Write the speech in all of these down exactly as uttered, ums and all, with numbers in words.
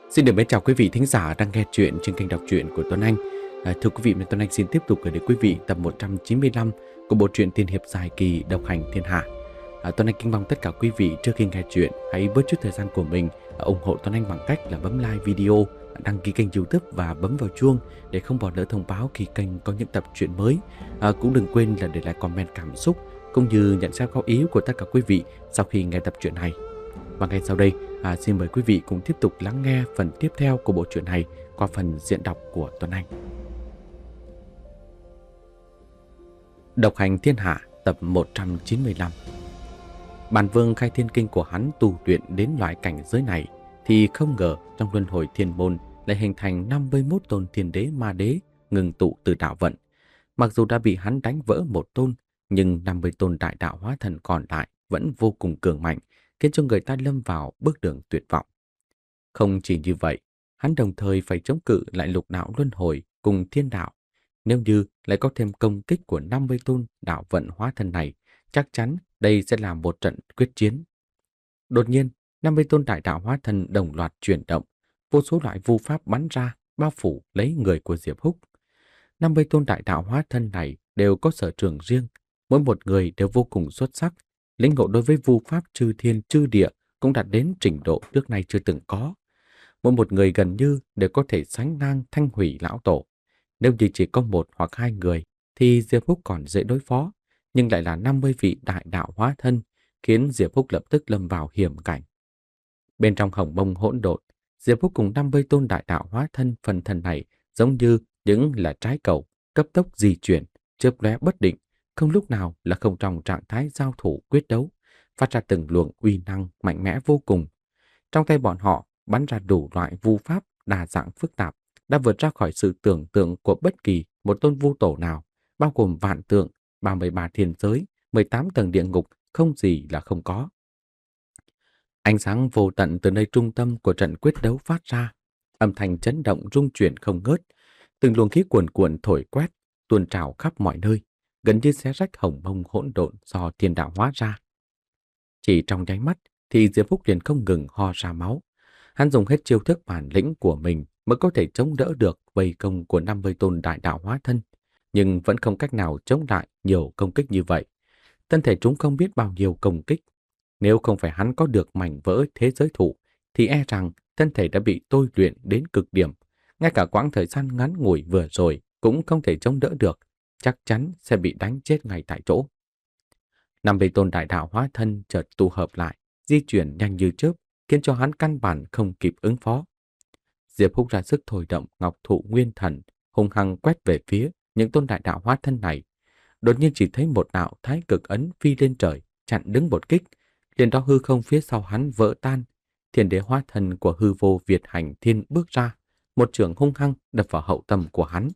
Xin được mến chào quý vị thính giả đang nghe chuyện trên kênh đọc truyện của Tuấn Anh. À, thưa quý vị, Tuấn Anh xin tiếp tục gửi đến quý vị tập một trăm chín mươi lăm của bộ truyện tiên hiệp dài kỳ Độc hành thiên hạ. À, Tuấn Anh kính mong tất cả quý vị trước khi nghe chuyện hãy bớt chút thời gian của mình à, ủng hộ Tuấn Anh bằng cách là bấm like video, đăng ký kênh YouTube và bấm vào chuông để không bỏ lỡ thông báo khi kênh có những tập truyện mới. À, cũng đừng quên là để lại comment cảm xúc cũng như nhận xét góp ý của tất cả quý vị sau khi nghe tập truyện này. Và ngay sau đây, à, xin mời quý vị cùng tiếp tục lắng nghe phần tiếp theo của bộ truyện này qua phần diễn đọc của Tuấn Anh. Độc hành thiên hạ tập một trăm chín mươi lăm. Bản vương khai thiên kinh của hắn tu luyện đến loại cảnh giới này thì không ngờ trong luân hồi thiên môn lại hình thành năm mươi mốt tôn thiên đế ma đế ngừng tụ từ đạo vận. Mặc dù đã bị hắn đánh vỡ một tôn, nhưng năm mươi tôn đại đạo hóa thần còn lại vẫn vô cùng cường mạnh, khiến cho người ta lâm vào bước đường tuyệt vọng. Không chỉ như vậy, hắn đồng thời phải chống cự lại lục đạo luân hồi cùng thiên đạo. Nếu như lại có thêm công kích của năm mươi tôn đạo vận hóa thân này, chắc chắn đây sẽ là một trận quyết chiến. Đột nhiên, năm mươi tôn đại đạo hóa thân đồng loạt chuyển động, vô số loại vu pháp bắn ra, bao phủ lấy người của Diệp Húc. năm mươi tôn đại đạo hóa thân này đều có sở trường riêng, mỗi một người đều vô cùng xuất sắc. Lĩnh ngộ đối với vu pháp chư thiên chư địa cũng đạt đến trình độ trước nay chưa từng có. Mỗi một người gần như đều có thể sánh ngang Thanh Hủy lão tổ. Nếu như chỉ có một hoặc hai người thì Diệp Húc còn dễ đối phó, nhưng lại là năm mươi vị đại đạo hóa thân, khiến Diệp Húc lập tức lâm vào hiểm cảnh. Bên trong hồng mông hỗn độn, Diệp Húc cùng năm mươi tôn đại đạo hóa thân phần thân này giống như những là trái cầu cấp tốc di chuyển, chớp lóe bất định, không lúc nào là không trong trạng thái giao thủ quyết đấu, phát ra từng luồng uy năng mạnh mẽ vô cùng. Trong tay bọn họ bắn ra đủ loại vu pháp đa dạng phức tạp, đã vượt ra khỏi sự tưởng tượng của bất kỳ một tôn vu tổ nào, bao gồm vạn tượng, ba mươi ba thiên giới, mười tám tầng địa ngục, không gì là không có. Ánh sáng vô tận từ nơi trung tâm của trận quyết đấu phát ra, âm thanh chấn động rung chuyển không ngớt, từng luồng khí cuồn cuộn thổi quét, tuôn trào khắp mọi nơi, gần như xé rách hồng mông hỗn độn do thiên đạo hóa ra. Chỉ trong nháy mắt thì Diệp Húc liền không ngừng ho ra máu. Hắn dùng hết chiêu thức bản lĩnh của mình mới có thể chống đỡ được vây công của năm mươi tôn đại đạo hóa thân, nhưng vẫn không cách nào chống lại nhiều công kích như vậy. Thân thể chúng không biết bao nhiêu công kích. Nếu không phải hắn có được mảnh vỡ thế giới thụ, thì e rằng thân thể đã bị tôi luyện đến cực điểm. Ngay cả quãng thời gian ngắn ngủi vừa rồi cũng không thể chống đỡ được, chắc chắn sẽ bị đánh chết ngay tại chỗ. Năm vị tôn đại đạo hóa thân chợt tụ hợp lại, di chuyển nhanh như chớp, khiến cho hắn căn bản không kịp ứng phó. Diệp Húc ra sức thôi động ngọc thụ nguyên thần, hung hăng quét về phía những tôn đại đạo hóa thân này. Đột nhiên chỉ thấy một đạo thái cực ấn phi lên trời, chặn đứng một kích, liền đó hư không phía sau hắn vỡ tan. Thiên đế hóa thân của hư vô Việt hành thiên bước ra, một trường hung hăng đập vào hậu tâm của hắn.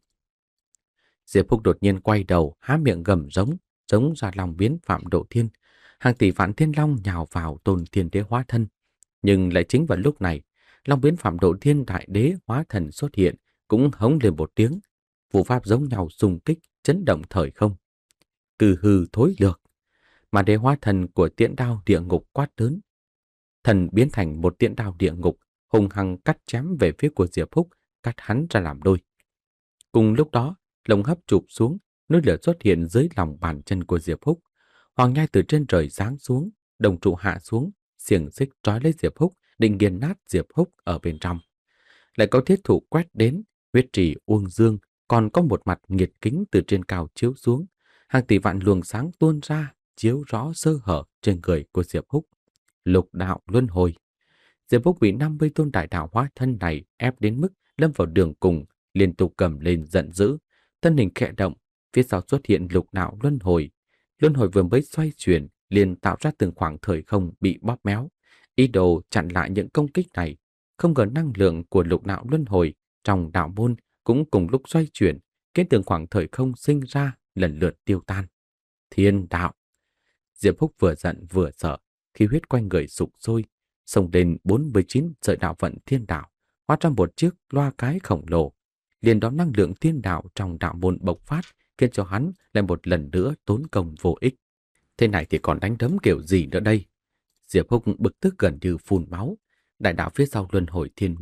Diệp Húc đột nhiên quay đầu, há miệng gầm giống, giống ra long biến Phạm Độ Thiên. Hàng tỷ vạn thiên long nhào vào tôn thiên đế hóa thân. Nhưng lại chính vào lúc này, long biến Phạm Độ Thiên đại đế hóa thần xuất hiện, cũng hống lên một tiếng. Vụ pháp giống nhau xung kích, chấn động thời không. Cừ hư thối lược, mà đế hóa thần của tiễn đao địa ngục quát lớn. Thần biến thành một tiễn đao địa ngục, hung hăng cắt chém về phía của Diệp Húc, cắt hắn ra làm đôi. Cùng lúc đó, lồng hấp chụp xuống, núi lửa xuất hiện dưới lòng bàn chân của Diệp Húc. Hoàng nhai từ trên trời giáng xuống, đồng trụ hạ xuống, xiềng xích trói lấy Diệp Húc, định nghiền nát Diệp Húc ở bên trong. Lại có thiết thủ quét đến, huyết trì uông dương, còn có một mặt nghiệt kính từ trên cao chiếu xuống, hàng tỷ vạn luồng sáng tuôn ra, chiếu rõ sơ hở trên người của Diệp Húc. Lục đạo luân hồi. Diệp Húc bị năm mươi tôn đại đạo hóa thân này ép đến mức lâm vào đường cùng, liên tục cầm lên giận dữ, thân hình khẽ động, phía sau xuất hiện lục đạo luân hồi. Luân hồi vừa mới xoay chuyển, liền tạo ra từng khoảng thời không bị bóp méo, ý đồ chặn lại những công kích này. Không ngờ năng lượng của lục đạo luân hồi trong đạo môn cũng cùng lúc xoay chuyển, khiến từng khoảng thời không sinh ra lần lượt tiêu tan. Thiên đạo. Diệp Húc vừa giận vừa sợ, khí huyết quanh người sục sôi, xông lên bốn mươi chín sợi đạo vận thiên đạo, hóa ra một chiếc loa cái khổng lồ. Liền đó năng lượng thiên đạo trong đạo môn bộc phát, khiến cho hắn lại một lần nữa tốn công vô ích. Thế này thì còn đánh đấm kiểu gì nữa đây? Diệp Húc bực tức gần như phun máu. Đại đạo phía sau luân hồi thiên môn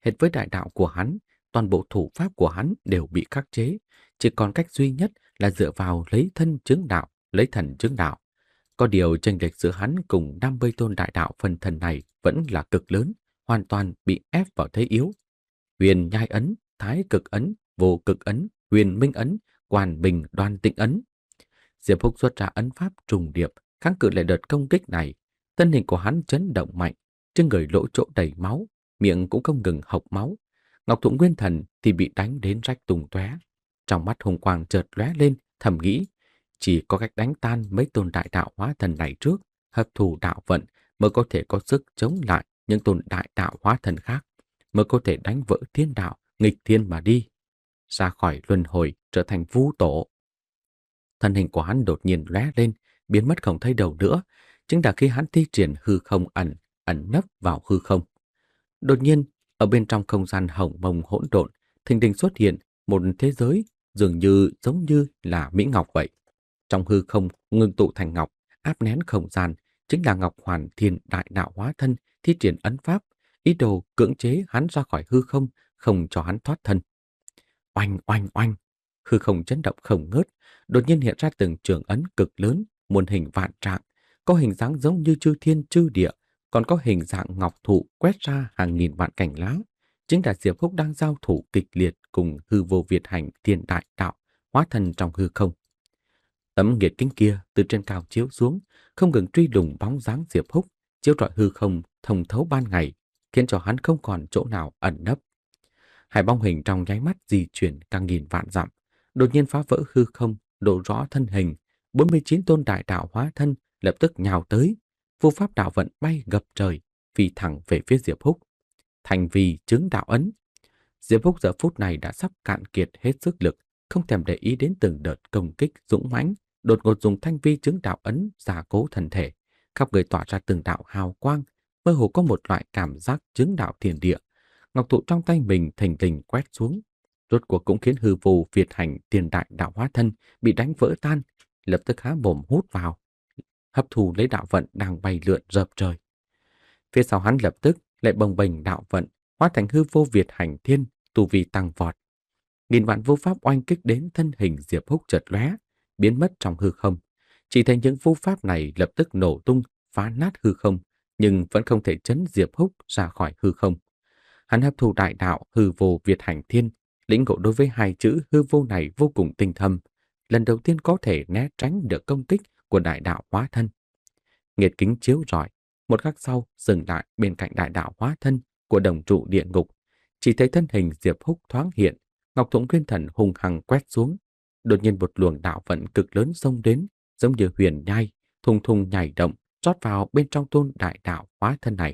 Hệt với đại đạo của hắn, toàn bộ thủ pháp của hắn đều bị khắc chế, chỉ còn cách duy nhất là dựa vào lấy thân chứng đạo, lấy thần chứng đạo. Có điều chênh lệch giữa hắn cùng năm mươi tôn đại đạo phân thần này vẫn là cực lớn, hoàn toàn bị ép vào thế yếu. Huyền nhai ấn, thái cực ấn, vô cực ấn, huyền minh ấn, quan bình đoan tịnh ấn. Diệp Húc xuất ra ấn pháp trùng điệp, kháng cự lại đợt công kích này. Thân hình của hắn chấn động mạnh, trên người lỗ chỗ đầy máu, miệng cũng không ngừng hộc máu. Ngọc Thụ Nguyên Thần thì bị đánh đến rách tung tóe. Trong mắt hùng quang chợt lóe lên, thầm nghĩ, chỉ có cách đánh tan mấy tôn đại đạo hóa thần này trước, hấp thụ đạo vận mới có thể có sức chống lại những tôn đại đạo hóa thần khác, mới có thể đánh vỡ thiên đạo, nghịch thiên mà đi, ra khỏi luân hồi trở thành vũ tổ. Thân hình của hắn đột nhiên lóe lên, biến mất không thấy đâu nữa, chính là khi hắn thi triển hư không ẩn, ẩn nấp vào hư không. Đột nhiên, ở bên trong không gian hồng mông hỗn độn, thình lình xuất hiện một thế giới dường như giống như là Mỹ Ngọc vậy. Trong hư không ngưng tụ thành ngọc, áp nén không gian, chính là Ngọc Hoàn Thiên Đại Đạo hóa thân thi triển ấn pháp, ý đồ cưỡng chế hắn ra khỏi hư không, không cho hắn thoát thân. Oanh oanh oanh, hư không chấn động không ngớt, đột nhiên hiện ra từng trường ấn cực lớn, muôn hình vạn trạng, có hình dáng giống như chư thiên chư địa, còn có hình dạng ngọc thụ quét ra hàng nghìn vạn cành lá. Chính là Diệp Húc đang giao thủ kịch liệt cùng hư vô Việt hành Thiên Đại Đạo hóa thân trong hư không. Tấm nghiệt kính kia từ trên cao chiếu xuống, không ngừng truy lùng bóng dáng Diệp Húc, chiếu rọi hư không thông thấu ban ngày, khiến cho hắn không còn chỗ nào ẩn nấp. Hai bóng hình trong nháy mắt di chuyển càng nghìn vạn dặm, đột nhiên phá vỡ hư không, lộ rõ thân hình. bốn mươi chín tôn đại đạo hóa thân lập tức nhào tới, vô pháp đạo vận bay gập trời, phi thẳng về phía Diệp Húc. Thành vì chứng đạo ấn. Diệp Húc giờ phút này đã sắp cạn kiệt hết sức lực, không thèm để ý đến từng đợt công kích dũng mãnh, đột ngột dùng thanh vi chứng đạo ấn gia cố thân thể, khắp người tỏa ra từng đạo hào quang, mơ hồ có một loại cảm giác chứng đạo thiên địa. Ngọc thụ trong tay mình thình lình quét xuống, rốt cuộc cũng khiến hư vô Việt hành Tiền Đại Đạo hóa thân bị đánh vỡ tan, lập tức há mồm hút vào, hấp thu lấy đạo vận đang bay lượn rợp trời. Phía sau hắn lập tức lại bồng bềnh đạo vận, hóa thành hư vô Việt hành thiên, tu vi tăng vọt. Nghìn vạn vô pháp oanh kích đến thân hình Diệp Húc chợt lóe, biến mất trong hư không. Chỉ thấy những vô pháp này lập tức nổ tung, phá nát hư không, nhưng vẫn không thể chấn Diệp Húc ra khỏi hư không. Hắn hấp thu đại đạo hư vô Việt hành thiên, lĩnh ngộ đối với hai chữ hư vô này vô cùng tinh thâm, lần đầu tiên có thể né tránh được công kích của đại đạo hóa thân. Nghiệt kính chiếu rọi, một khắc sau dừng lại bên cạnh đại đạo hóa thân của đồng trụ địa ngục, chỉ thấy thân hình Diệp Húc thoáng hiện, Ngọc Thụ Nguyên Thần hùng hằng quét xuống, đột nhiên một luồng đạo vận cực lớn xông đến, giống như huyền nhai, thùng thùng nhảy động, rót vào bên trong tôn đại đạo hóa thân này.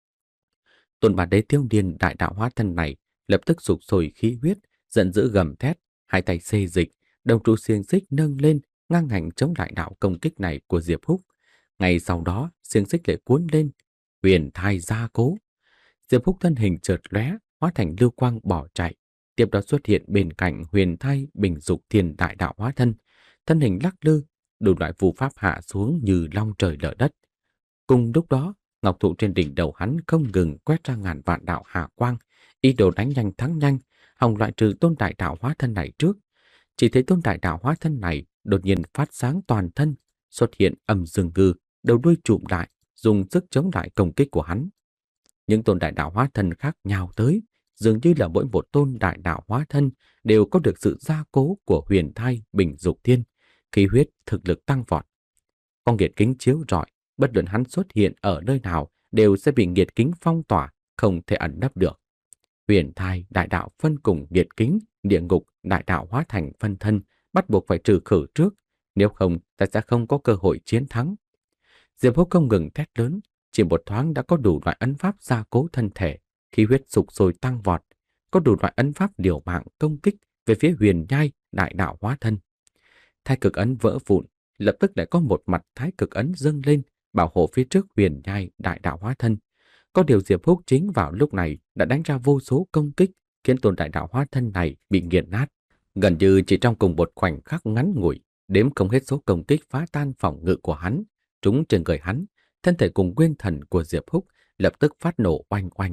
Tôn bản đế tiêu niên đại đạo hóa thân này lập tức sục sôi khí huyết, giận dữ gầm thét, hai tay xê dịch, đồng trụ xiềng xích nâng lên, ngang ngạnh chống đại đạo công kích này của Diệp Húc. Ngay sau đó, xiềng xích lại cuốn lên, huyền thai gia cố. Diệp Húc thân hình chợt lóe, hóa thành lưu quang bỏ chạy. Tiếp đó xuất hiện bên cạnh huyền thai bình dục thiên đại đạo hóa thân, thân hình lắc lư, đủ loại phù pháp hạ xuống như long trời lở đất. Cùng lúc đó, ngọc thụ trên đỉnh đầu hắn không ngừng quét ra ngàn vạn đạo hạ quang, ý đồ đánh nhanh thắng nhanh, hòng loại trừ tôn đại đạo hóa thân này trước. Chỉ thấy tôn đại đạo hóa thân này đột nhiên phát sáng toàn thân, xuất hiện âm dương ngư, đầu đuôi trụm lại, dùng sức chống lại công kích của hắn. Những tôn đại đạo hóa thân khác nhào tới, dường như là mỗi một tôn đại đạo hóa thân đều có được sự gia cố của huyền thai bình dục thiên, khí huyết thực lực tăng vọt. Con nghiệt kính chiếu rọi, bất luận hắn xuất hiện ở nơi nào đều sẽ bị nghiệt kính phong tỏa, không thể ẩn nấp được. Huyền thai đại đạo phân cùng nghiệt kính, địa ngục đại đạo hóa thành phân thân, bắt buộc phải trừ khử trước, nếu không ta sẽ không có cơ hội chiến thắng. Diệp Húc không ngừng thét lớn, chỉ một thoáng đã có đủ loại ấn pháp gia cố thân thể, khí huyết sục sôi tăng vọt, có đủ loại ấn pháp điều mạng công kích về phía huyền nhai đại đạo hóa thân. Thái cực ấn vỡ vụn, lập tức lại có một mặt thái cực ấn dâng lên, bảo hộ phía trước huyền nhai đại đạo hóa thân. Có điều Diệp Húc chính vào lúc này đã đánh ra vô số công kích, khiến tôn đại đạo hóa thân này bị nghiền nát. Gần như chỉ trong cùng một khoảnh khắc ngắn ngủi, đếm không hết số công kích phá tan phòng ngự của hắn, trúng trên người hắn, thân thể cùng nguyên thần của Diệp Húc lập tức phát nổ oanh oanh.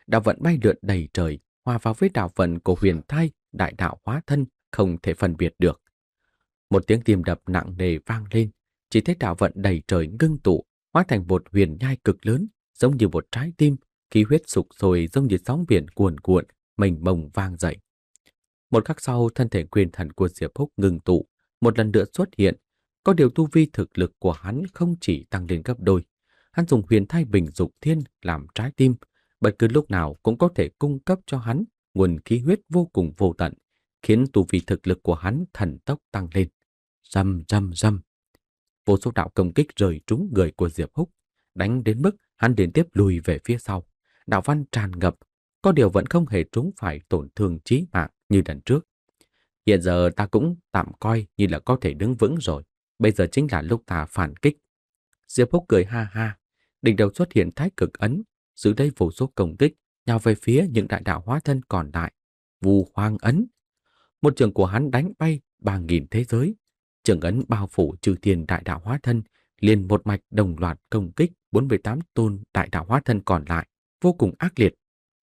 đạo vận bay lượn đầy trời, hòa vào với đạo vận của huyền thai đại đạo hóa thân không thể phân biệt được. Một tiếng tim đập nặng nề vang lên, chỉ thấy đạo vận đầy trời ngưng tụ, hóa thành một huyền nhai cực lớn, giống như một trái tim, khí huyết sục sôi giống như sóng biển cuồn cuộn, mênh mông vang dậy. Một khắc sau, thân thể quyền thần của Diệp Húc ngưng tụ, một lần nữa xuất hiện. Có điều tu vi thực lực của hắn không chỉ tăng lên gấp đôi. Hắn dùng huyền thai bình dục thiên làm trái tim, bất cứ lúc nào cũng có thể cung cấp cho hắn nguồn khí huyết vô cùng vô tận, khiến tu vi thực lực của hắn thần tốc tăng lên. Rầm rầm rầm, vô số đạo công kích rơi trúng người của Diệp Húc, đánh đến mức hắn liên tiếp lùi về phía sau. Đạo văn tràn ngập, có điều vẫn không hề trúng phải tổn thương chí mạng như lần trước. Hiện giờ ta cũng tạm coi như là có thể đứng vững rồi. Bây giờ chính là lúc ta phản kích. Diệp Húc cười ha ha. Đỉnh đầu xuất hiện thái cực ấn, giữ đây vô số công kích, nhào về phía những đại đạo hóa thân còn lại. Vu Hoang ấn. Một trường của hắn đánh bay ba nghìn thế giới. Trường ấn bao phủ trừ thiên đại đạo hóa thân, liền một mạch đồng loạt công kích bốn mươi tám tôn đại đạo hóa thân còn lại, vô cùng ác liệt.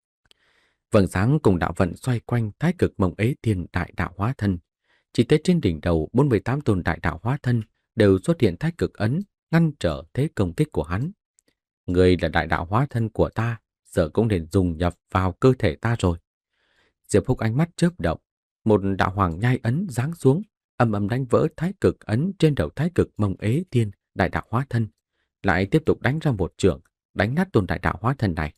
Vầng sáng cùng đạo vận xoay quanh thái cực mộng ế thiên đại đạo hóa thân. Chỉ thấy trên đỉnh đầu bốn mươi tám tôn đại đạo hóa thân đều xuất hiện thái cực ấn, ngăn trở thế công kích của hắn. Người là đại đạo hóa thân của ta, giờ cũng nên dùng nhập vào cơ thể ta rồi. Diệp Húc ánh mắt chớp động, một đạo hoàng nhai ấn giáng xuống, âm âm đánh vỡ thái cực ấn trên đầu thái cực mộng ế thiên đại đạo hóa thân, lại tiếp tục đánh ra một chưởng, đánh nát tôn đại đạo hóa thân này.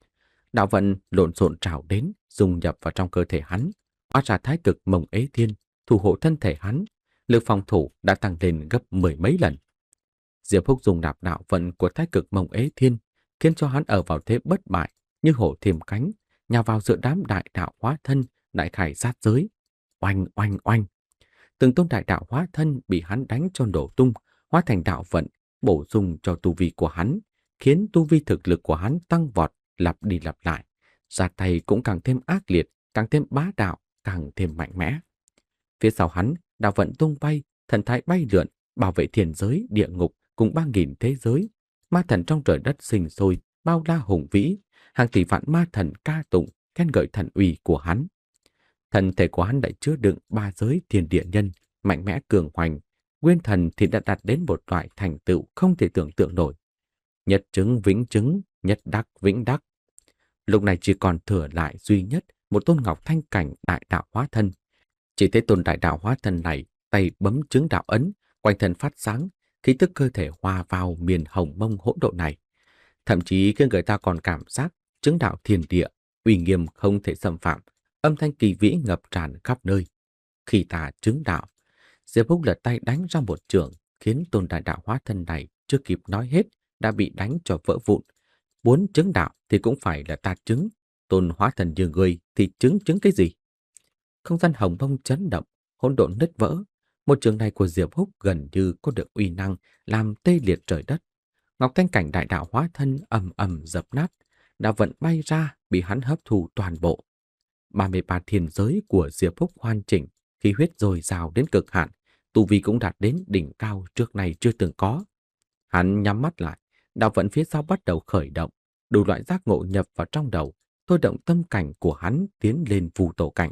Đạo vận lộn xộn trào đến, dung nhập vào trong cơ thể hắn, hóa ra thái cực mộng ế thiên, thủ hộ thân thể hắn, lực phòng thủ đã tăng lên gấp mười mấy lần. Diệp Húc dùng nạp đạo vận của thái cực mộng ế thiên, khiến cho hắn ở vào thế bất bại, như hổ thêm cánh, nhào vào giữa đám đại đạo hóa thân, đại khải sát giới. Oanh oanh oanh, từng tôn đại đạo hóa thân bị hắn đánh cho nổ tung, hóa thành đạo vận, bổ sung cho tu vi của hắn, khiến tu vi thực lực của hắn tăng vọt, lặp đi lặp lại. Ra tay cũng càng thêm ác liệt, càng thêm bá đạo, càng thêm mạnh mẽ. Phía sau hắn, đạo vận tung bay, thần thái bay lượn, bảo vệ thiên giới, địa ngục cùng ba nghìn thế giới. Ma thần trong trời đất sinh sôi, bao la hùng vĩ, hàng tỷ vạn ma thần ca tụng, khen ngợi thần uy của hắn. Thần thể của hắn đã chứa đựng ba giới thiên địa nhân, mạnh mẽ cường hoành. Nguyên thần thì đã đạt đến một loại thành tựu không thể tưởng tượng nổi. Nhất chứng vĩnh chứng, nhất đắc vĩnh đắc. Lúc này chỉ còn thừa lại duy nhất một tôn ngọc thanh cảnh đại đạo hóa thân. Chỉ thấy tôn đại đạo hóa thân này tay bấm chứng đạo ấn, quanh thân phát sáng, khí tức cơ thể hòa vào miền hồng mông hỗn độn này. Thậm chí khi người ta còn cảm giác chứng đạo thiên địa, uy nghiêm không thể xâm phạm, âm thanh kỳ vĩ ngập tràn khắp nơi. Khi ta chứng đạo, Diệp Húc lật tay đánh ra một trường, khiến tôn đại đạo hóa thân này chưa kịp nói hết đã bị đánh cho vỡ vụn. Muốn chứng đạo thì cũng phải là ta chứng, tôn hóa thần như người thì chứng chứng cái gì? Không gian hồng mông chấn động, hỗn độn nứt vỡ. Một trường này của Diệp Húc gần như có được uy năng làm tê liệt trời đất. Ngọc thanh cảnh đại đạo hóa thân ầm ầm dập nát, đạo vận bay ra bị hắn hấp thu toàn bộ. ba mươi ba thiên giới của Diệp Húc hoàn chỉnh, khí huyết dồi dào đến cực hạn, tu vi cũng đạt đến đỉnh cao trước này chưa từng có. Hắn nhắm mắt lại, đạo vận phía sau bắt đầu khởi động, đủ loại giác ngộ nhập vào trong đầu, thôi động tâm cảnh của hắn tiến lên phù tổ cảnh.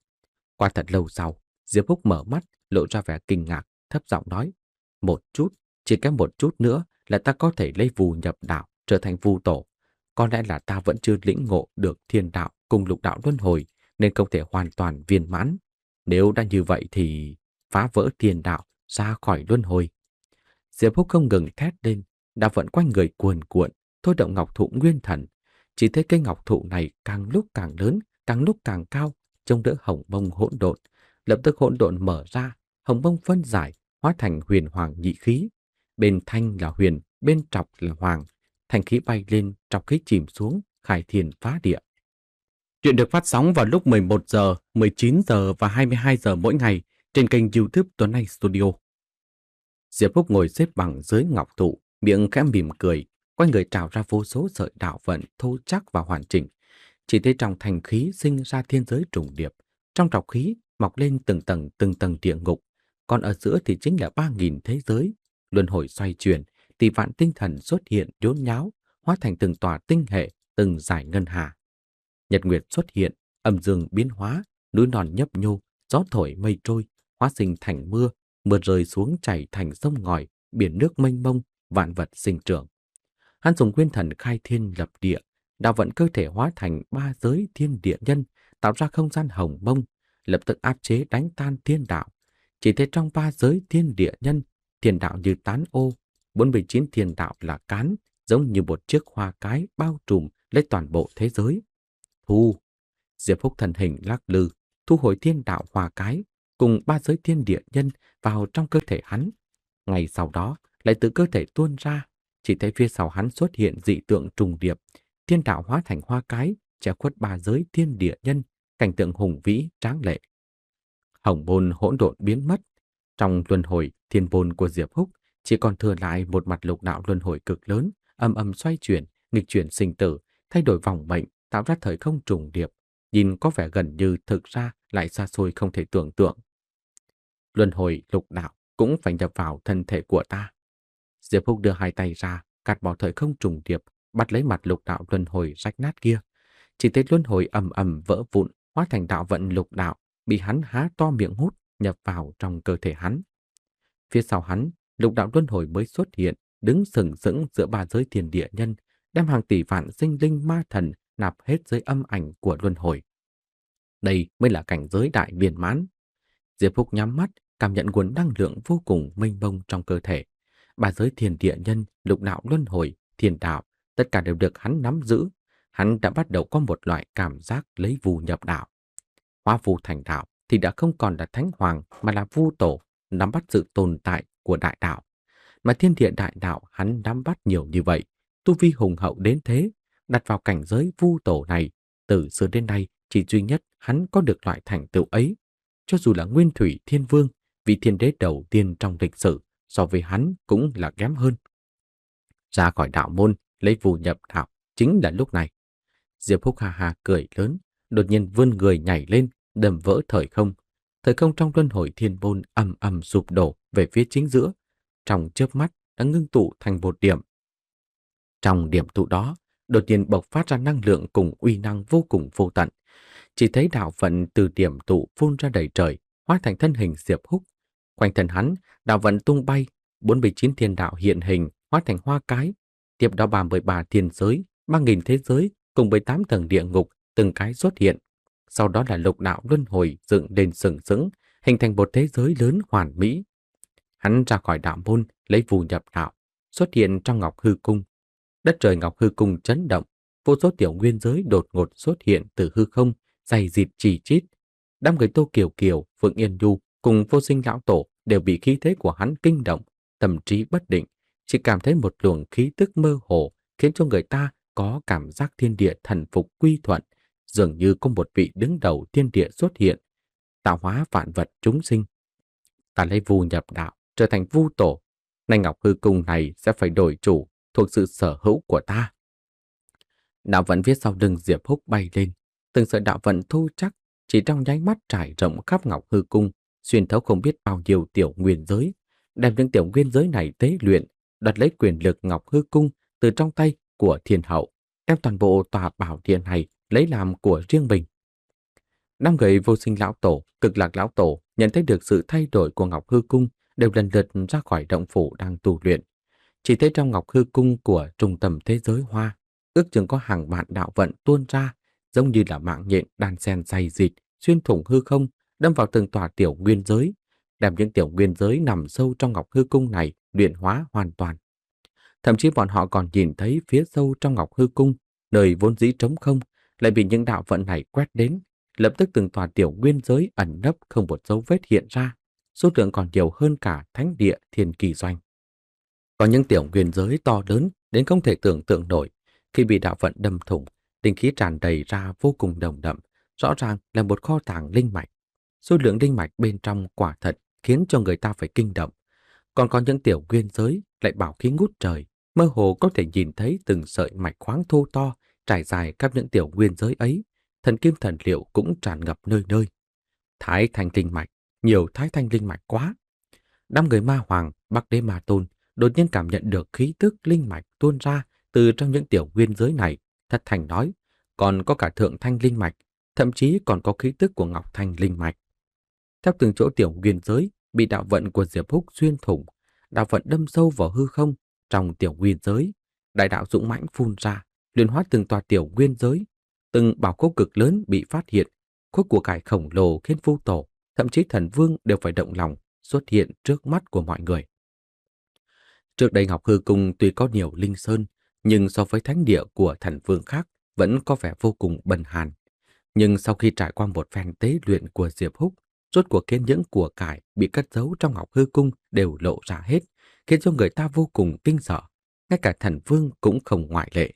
Qua thật lâu sau, Diệp Húc mở mắt, lộ ra vẻ kinh ngạc, thấp giọng nói: một chút, chỉ kém một chút nữa là ta có thể lấy phù nhập đạo, trở thành phù tổ. Có lẽ là ta vẫn chưa lĩnh ngộ được thiên đạo cùng lục đạo luân hồi, nên không thể hoàn toàn viên mãn. Nếu đã như vậy thì phá vỡ thiên đạo, ra khỏi luân hồi. Diệp Húc không ngừng thét lên, đạo vận quanh người cuồn cuộn, thôi động ngọc thụ nguyên thần. Chỉ thấy cây ngọc thụ này càng lúc càng lớn, càng lúc càng cao, trông đỡ hồng mông hỗn độn. Lập tức hỗn độn mở ra, hồng mông phân giải, hóa thành huyền hoàng nhị khí. Bên thanh là huyền, bên trọc là hoàng. Thanh khí bay lên, trọc khí chìm xuống, khai thiên phá địa. Chuyện được phát sóng vào lúc mười một giờ, mười chín giờ và hai mươi hai giờ mỗi ngày trên kênh YouTube Tuấn Anh Studio. Diệp Húc ngồi xếp bằng dưới ngọc thụ, miệng khẽ mỉm cười, quanh người trào ra vô số sợi đạo vận thô chắc và hoàn chỉnh. Chỉ thấy trong thành khí sinh ra thiên giới trùng điệp, trong trọc khí mọc lên từng tầng từng tầng địa ngục, còn ở giữa thì chính là ba nghìn thế giới. Luân hồi xoay chuyển, tỷ vạn tinh thần xuất hiện nhốn nháo, hóa thành từng tòa tinh hệ, từng dải ngân hà. nhật nguyệt xuất hiện, âm dương biến hóa, núi non nhấp nhô, gió thổi mây trôi, hóa sinh thành mưa, mưa rơi xuống chảy thành sông ngòi, biển nước mênh mông, vạn vật sinh trưởng. Hắn dùng nguyên thần khai thiên lập địa, đạo vận cơ thể hóa thành ba giới thiên địa nhân, tạo ra không gian hồng mông, lập tức áp chế đánh tan thiên đạo. Chỉ thấy trong ba giới thiên địa nhân, thiên đạo như tán ô, bốn mươi chín thiên đạo là cán, giống như một chiếc hoa cái bao trùm lấy toàn bộ thế giới. Thu, Diệp Húc thần hình lắc lư, thu hồi thiên đạo hoa cái cùng ba giới thiên địa nhân vào trong cơ thể hắn. Ngay sau đó lại từ cơ thể tuôn ra, chỉ thấy phía sau hắn xuất hiện dị tượng trùng điệp, thiên đạo hóa thành hoa cái, che khuất ba giới thiên địa nhân, cảnh tượng hùng vĩ tráng lệ. Hồng môn hỗn độn biến mất, trong luân hồi thiên môn của Diệp Húc chỉ còn thừa lại một mặt lục đạo luân hồi cực lớn, âm âm xoay chuyển, nghịch chuyển sinh tử, thay đổi vòng mệnh, tạo ra thời không trùng điệp, nhìn có vẻ gần như thực ra lại xa xôi không thể tưởng tượng. Luân hồi lục đạo cũng phải nhập vào thân thể của ta. Diệp Húc đưa hai tay ra, cắt bỏ thời không trùng điệp, bắt lấy mặt lục đạo luân hồi rách nát kia. Chỉ thấy luân hồi ầm ầm vỡ vụn, hóa thành đạo vận lục đạo, bị hắn há to miệng hút, nhập vào trong cơ thể hắn. Phía sau hắn, lục đạo luân hồi mới xuất hiện, đứng sừng sững giữa ba giới thiên địa nhân, đem hàng tỷ vạn sinh linh ma thần nạp hết dưới âm ảnh của luân hồi. Đây mới là cảnh giới đại viên mãn. Diệp Húc nhắm mắt, cảm nhận nguồn năng lượng vô cùng mênh mông trong cơ thể. Ba giới thiên địa nhân, lục đạo luân hồi, thiên đạo, tất cả đều được hắn nắm giữ. Hắn đã bắt đầu có một loại cảm giác lấy vu nhập đạo. Hóa vu thành đạo thì đã không còn là thánh hoàng mà là vu tổ, nắm bắt sự tồn tại của đại đạo. Mà thiên địa đại đạo hắn nắm bắt nhiều như vậy, tu vi hùng hậu đến thế, đặt vào cảnh giới vu tổ này, từ xưa đến nay chỉ duy nhất hắn có được loại thành tựu ấy. Cho dù là Nguyên Thủy Thiên Vương, vị thiên đế đầu tiên trong lịch sử, so với hắn cũng là kém hơn. Ra khỏi đạo môn, lấy vu nhập đạo, chính là lúc này. Diệp Húc ha ha cười lớn, đột nhiên vươn người nhảy lên, đâm vỡ thời không. Thời không trong luân hồi thiên môn ầm ầm sụp đổ về phía chính giữa, trong chớp mắt đã ngưng tụ thành một điểm. Trong điểm tụ đó, đột nhiên bộc phát ra năng lượng cùng uy năng vô cùng vô tận. Chỉ thấy đạo vận từ điểm tụ phun ra đầy trời, hóa thành thân hình Diệp Húc. Quanh thân hắn, đạo vận tung bay, bốn mươi chín thiên đạo hiện hình, hóa thành hoa cái. Tiếp đó ba mươi ba thiên giới, ba nghìn thế giới cùng với tám tầng địa ngục từng cái xuất hiện. Sau đó là lục đạo luân hồi dựng lên sừng sững, hình thành một thế giới lớn hoàn mỹ. Hắn ra khỏi đạo môn, lấy vu nhập đạo, xuất hiện trong Ngọc Hư Cung. Đất trời Ngọc Hư Cung chấn động, vô số tiểu nguyên giới đột ngột xuất hiện từ hư không, dày dịt chỉ chít. Đám người Tô Kiều Kiều, Phượng Yên Du cùng Vô Sinh lão tổ đều bị khí thế của hắn kinh động, tâm trí bất định, chỉ cảm thấy một luồng khí tức mơ hồ khiến cho người ta có cảm giác thiên địa thần phục quy thuận, dường như có một vị đứng đầu thiên địa xuất hiện, tạo hóa vạn vật chúng sinh. Ta lấy vu nhập đạo, trở thành vu tổ, nay Ngọc Hư Cung này sẽ phải đổi chủ, thuộc sự sở hữu của ta. Đạo vận viết sau lưng Diệp Húc bay lên, từng sợi đạo vận thu chắc, chỉ trong nháy mắt trải rộng khắp Ngọc Hư Cung, xuyên thấu không biết bao nhiêu tiểu nguyên giới, đem những tiểu nguyên giới này tế luyện, đoạt lấy quyền lực Ngọc Hư Cung từ trong tay của thiên hậu, đem toàn bộ tòa bảo điện này lấy làm của riêng mình. Năm người Vô Sinh lão tổ, Cực Lạc lão tổ nhận thấy được sự thay đổi của Ngọc Hư Cung, đều lần lượt ra khỏi động phủ đang tu luyện. Chỉ thấy trong Ngọc Hư Cung của trung tâm thế giới hoa, ước chừng có hàng vạn đạo vận tuôn ra, giống như là mạng nhện đan xen dày dịt, xuyên thủng hư không, đâm vào từng tòa tiểu nguyên giới, đem những tiểu nguyên giới nằm sâu trong Ngọc Hư Cung này luyện hóa hoàn toàn. Thậm chí bọn họ còn nhìn thấy phía sâu trong Ngọc Hư Cung, nơi vốn dĩ trống không, lại bị những đạo vận này quét đến, lập tức từng tòa tiểu nguyên giới ẩn nấp không một dấu vết hiện ra, số lượng còn nhiều hơn cả thánh địa thiên kỳ doanh. Có những tiểu nguyên giới to lớn đến không thể tưởng tượng nổi, khi bị đạo vận đâm thủng, tinh khí tràn đầy ra vô cùng nồng đậm, rõ ràng là một kho tàng linh mạch. Số lượng linh mạch bên trong quả thật khiến cho người ta phải kinh động. Còn có những tiểu nguyên giới lại bảo khí ngút trời, mơ hồ có thể nhìn thấy từng sợi mạch khoáng thô to trải dài khắp những tiểu nguyên giới ấy, thần kim thần liệu cũng tràn ngập nơi nơi. Thái thanh linh mạch, nhiều thái thanh linh mạch quá. Năm người ma hoàng, Bắc Đế Ma Tôn đột nhiên cảm nhận được khí tức linh mạch tuôn ra từ trong những tiểu nguyên giới này, thật thành nói, còn có cả thượng thanh linh mạch, thậm chí còn có khí tức của ngọc thanh linh mạch. Theo từng chỗ tiểu nguyên giới bị đạo vận của Diệp Húc xuyên thủng, đạo vận đâm sâu vào hư không trong tiểu nguyên giới, đại đạo dũng mãnh phun ra, luyện hóa từng tòa tiểu nguyên giới, từng bảo khố cực lớn bị phát hiện, khối của cải khổng lồ khiến Vu Tổ, thậm chí Thần Vương đều phải động lòng xuất hiện trước mắt của mọi người. Trước đây Ngọc Hư Cung tuy có nhiều linh sơn, nhưng so với thánh địa của thần vương khác vẫn có vẻ vô cùng bần hàn. Nhưng sau khi trải qua một phen tế luyện của Diệp Húc, rốt cuộc khiến những của cải bị cất giấu trong Ngọc Hư Cung đều lộ ra hết, khiến cho người ta vô cùng kinh sợ. Ngay cả thần vương cũng không ngoại lệ.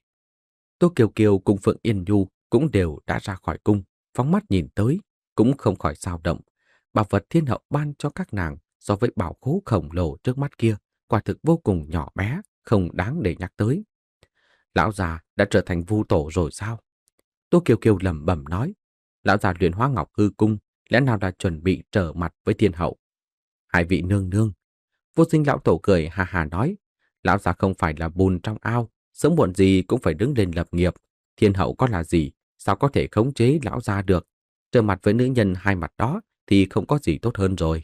Tô Kiều Kiều cùng Phượng Yên Nhu cũng đều đã ra khỏi cung, phóng mắt nhìn tới, cũng không khỏi dao động. Bảo vật thiên hậu ban cho các nàng so với bảo khố khổng lồ trước mắt kia, quả thực vô cùng nhỏ bé, không đáng để nhắc tới. Lão già đã trở thành Vu Tổ rồi sao? Tô Kiều Kiều lẩm bẩm nói. Lão già luyện hóa Ngọc Hư Cung, lẽ nào đã chuẩn bị trở mặt với thiên hậu? Hai vị nương nương. Vô Sinh lão tổ cười hà hà nói. Lão già không phải là bùn trong ao, sớm muộn gì cũng phải đứng lên lập nghiệp. Thiên hậu có là gì, sao có thể khống chế lão già được? Trở mặt với nữ nhân hai mặt đó thì không có gì tốt hơn rồi.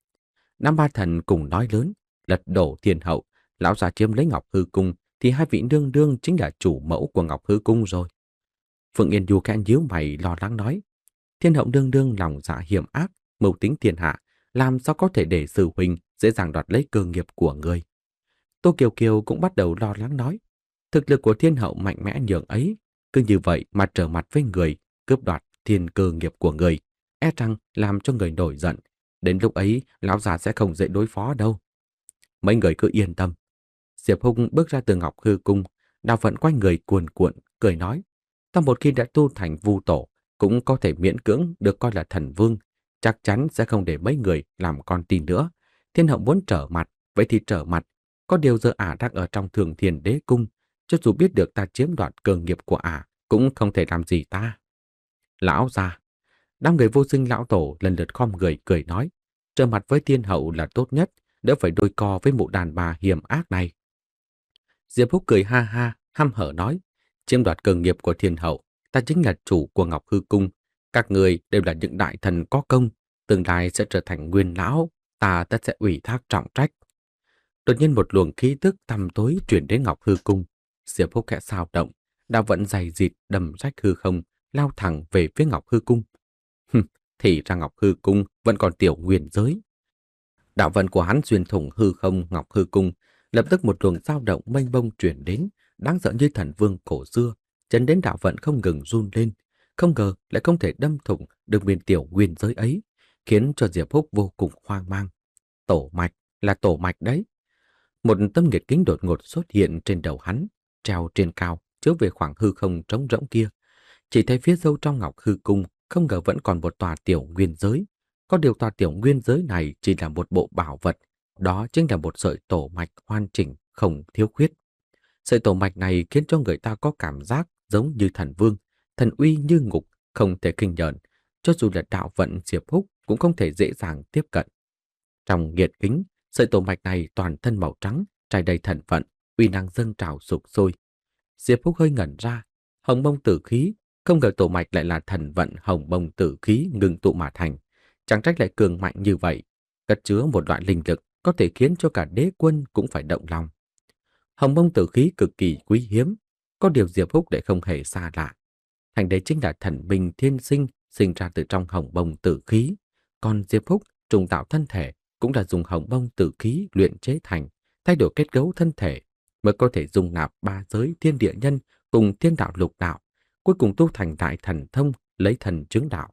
Năm ba thần cùng nói lớn, lật đổ thiên hậu, lão già chiếm lấy Ngọc Hư Cung thì hai vị nương nương chính là chủ mẫu của Ngọc Hư Cung rồi. Phượng Yên Du khẽ nhíu mày lo lắng nói, thiên hậu nương nương lòng dạ hiểm ác, mưu tính thiên hạ, làm sao có thể để sư huynh dễ dàng đoạt lấy cơ nghiệp của người. Tô Kiều Kiều cũng bắt đầu lo lắng nói, thực lực của thiên hậu mạnh mẽ nhường ấy, cứ như vậy mà trở mặt với người, cướp đoạt thiên cơ nghiệp của người, e rằng làm cho người nổi giận. Đến lúc ấy, lão già sẽ không dễ đối phó đâu. Mấy người cứ yên tâm. Diệp Hùng bước ra từ Ngọc Hư Cung, đạo vận quanh người cuồn cuộn, cười nói, ta một khi đã tu thành Vu Tổ, cũng có thể miễn cưỡng được coi là thần vương, chắc chắn sẽ không để mấy người làm con tin nữa. Thiên hậu muốn trở mặt, vậy thì trở mặt. Có điều giờ ả đang ở trong Thường Thiền Đế Cung, cho dù biết được ta chiếm đoạt cơ nghiệp của ả, cũng không thể làm gì ta. Lão già, đám người Vô Sinh lão tổ lần lượt khom người cười nói, trở mặt với thiên hậu là tốt nhất, đỡ phải đôi co với mụ đàn bà hiểm ác này. Diệp Húc cười ha ha, hăm hở nói, chiếm đoạt cơ nghiệp của thiên hậu, ta chính là chủ của Ngọc Hư Cung, các người đều là những đại thần có công, tương lai sẽ trở thành nguyên lão, ta tất sẽ ủy thác trọng trách. Đột nhiên một luồng khí tức tăm tối chuyển đến Ngọc Hư Cung, Diệp Húc khẽ xao động, đạo vận dày dịt đầm rách hư không, lao thẳng về phía Ngọc Hư Cung. Thì ra Ngọc Hư Cung vẫn còn tiểu nguyên giới. Đạo vận của hắn xuyên thủng hư không Ngọc Hư Cung, lập tức một luồng dao động mênh mông chuyển đến, đáng sợ như thần vương cổ xưa, chấn đến đạo vận không ngừng run lên, không ngờ lại không thể đâm thủng được miền tiểu nguyên giới ấy, khiến cho Diệp Húc vô cùng hoang mang. Tổ mạch là tổ mạch đấy. Một tâm nghiệt kính đột ngột xuất hiện trên đầu hắn, treo trên cao, chiếu về khoảng hư không trống rỗng kia. Chỉ thấy phía sâu trong Ngọc Hư Cung không ngờ vẫn còn một tòa tiểu nguyên giới. Có điều tòa tiểu nguyên giới này chỉ là một bộ bảo vật, đó chính là một sợi tổ mạch hoàn chỉnh, không thiếu khuyết. Sợi tổ mạch này khiến cho người ta có cảm giác giống như thần vương, thần uy như ngục, không thể khinh nhờn, cho dù là đạo vận Diệp Húc cũng không thể dễ dàng tiếp cận. Trong nghiệt kính, sợi tổ mạch này toàn thân màu trắng, trải đầy thần vận, uy năng dâng trào sục sôi. Diệp Húc hơi ngẩn ra, hồng mông tử khí, không ngờ tổ mạch lại là thần vận hồng mông tử khí ngưng tụ mà thành. Chẳng trách lại cường mạnh như vậy, cất chứa một loại linh lực có thể khiến cho cả đế quân cũng phải động lòng. Hồng mông tử khí cực kỳ quý hiếm, có điều Diệp Húc lại không hề xa lạ. Thành đấy chính là thần binh thiên sinh, sinh ra từ trong hồng mông tử khí. Còn Diệp Húc trùng tạo thân thể cũng là dùng hồng mông tử khí luyện chế thành, thay đổi kết cấu thân thể, mới có thể dung nạp ba giới thiên địa nhân cùng thiên đạo lục đạo, cuối cùng tu thành đại thần thông, lấy thần chứng đạo.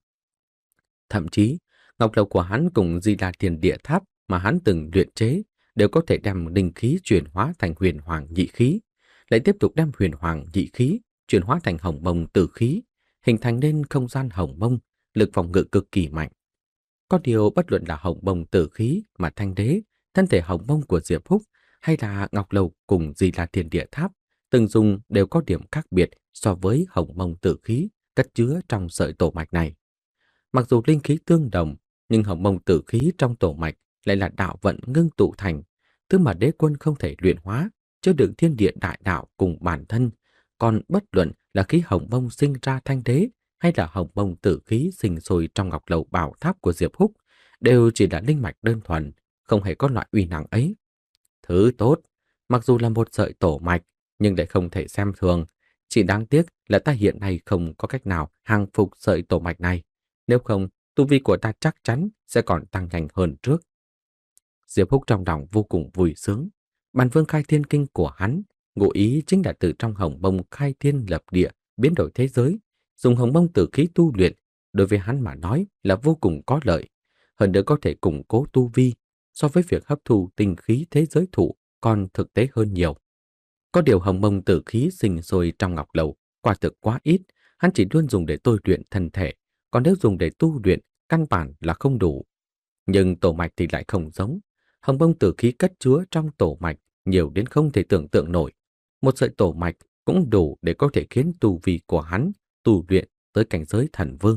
Thậm chí, ngọc lầu của hắn cùng Di La Thiên Địa Tháp mà hắn từng luyện chế đều có thể đem linh khí chuyển hóa thành huyền hoàng nhị khí, lại tiếp tục đem huyền hoàng nhị khí chuyển hóa thành hồng mông tử khí, hình thành nên không gian hồng mông, lực phòng ngự cực kỳ mạnh. Có điều bất luận là hồng mông tử khí mà thanh đế, thân thể hồng mông của Diệp Húc hay là ngọc lầu cùng Di La Thiên Địa Tháp, từng dùng đều có điểm khác biệt so với hồng mông tử khí cất chứa trong sợi tổ mạch này. Mặc dù linh khí tương đồng, nhưng hồng mông tử khí trong tổ mạch lại là đạo vận ngưng tụ thành, thứ mà đế quân không thể luyện hóa, chứa đựng thiên địa đại đạo cùng bản thân, còn bất luận là khí hồng mông sinh ra thanh đế hay là hồng mông tử khí sinh sôi trong ngọc lầu bảo tháp của Diệp Húc đều chỉ là linh mạch đơn thuần, không hề có loại uy năng ấy. Thứ tốt, mặc dù là một sợi tổ mạch, nhưng lại không thể xem thường. Chỉ đáng tiếc là ta hiện nay không có cách nào hàng phục sợi tổ mạch này. Nếu không, tu vi của ta chắc chắn sẽ còn tăng nhanh hơn trước. Diệp Húc trong lòng vô cùng vui sướng. Bản Vương Khai Thiên Kinh của hắn, ngụ ý chính là từ trong hồng mông khai thiên lập địa, biến đổi thế giới, dùng hồng mông tử khí tu luyện, đối với hắn mà nói là vô cùng có lợi. Hơn nữa có thể củng cố tu vi, so với việc hấp thu tinh khí thế giới thụ còn thực tế hơn nhiều. Có điều hồng mông tử khí sinh sôi trong ngọc lầu, quả thực quá ít, hắn chỉ luôn dùng để tôi luyện thân thể, còn nếu dùng để tu luyện, căn bản là không đủ. Nhưng tổ mạch thì lại không giống. Hồng mông tử khí cất chứa trong tổ mạch nhiều đến không thể tưởng tượng nổi. Một sợi tổ mạch cũng đủ để có thể khiến tu vi của hắn tu luyện tới cảnh giới thần vương.